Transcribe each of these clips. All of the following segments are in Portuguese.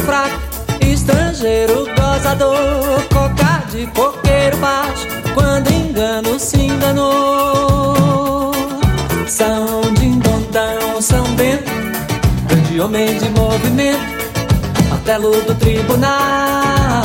fraco, estrangeiro gozador, coca de coqueiro baixo, quando engano se enganou. São dindondão, São Bento, grande homem de movimento, martelo do tribunal.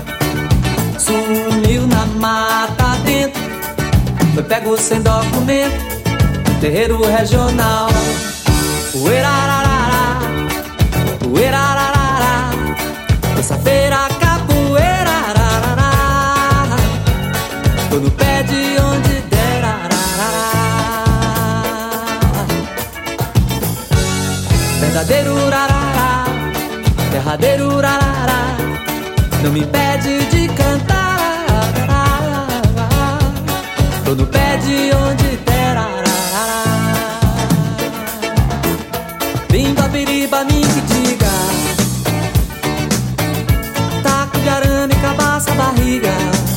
Sumiu na mata dentro, foi pego sem documento, terreiro regional. Uerararara, uerararara, terça-feira capoeira, ararará, tô no pé de onde der, ararará. Verdadeiro urarará, derradeiro urarará, não me impede de cantar, ararará, tô no pé de onde der, ararará. Bimba, biriba, me que diga, taco de arame, cabaça, barriga.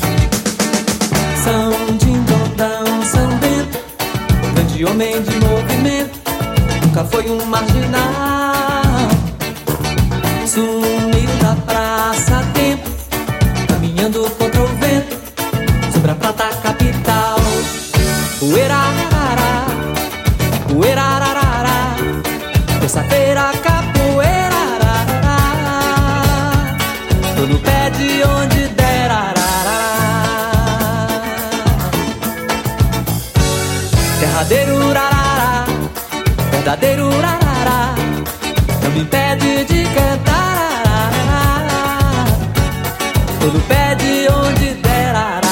São dindondão, São Bento, grande homem de movimento, nunca foi um marginal. Sumiu da praça a tempo, caminhando contra o vento, sobre a prata capital. Uerarará, uerarará, terça-feira capoeira, ararará, tô no pé de onde der, ararará. Derradeiro urarará, verdadeiro urarará, não me impede de cantar, ararará, tô no pé de onde der, ararará.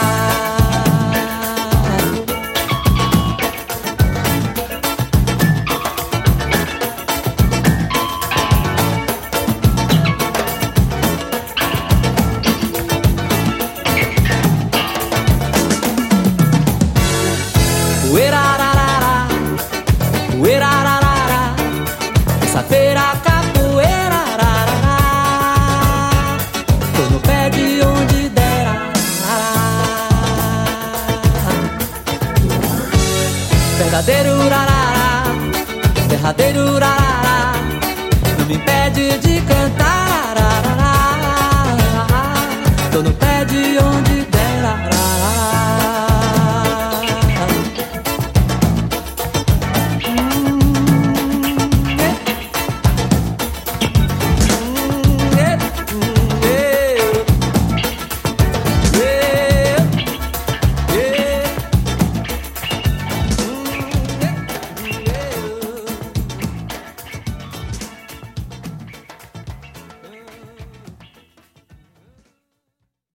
Uerararara, uerararara, terça-feira capoeira, ararará, tô no pé de onde der, ararará. Verdadeiro urarará, derradeiro urarará, não me impede de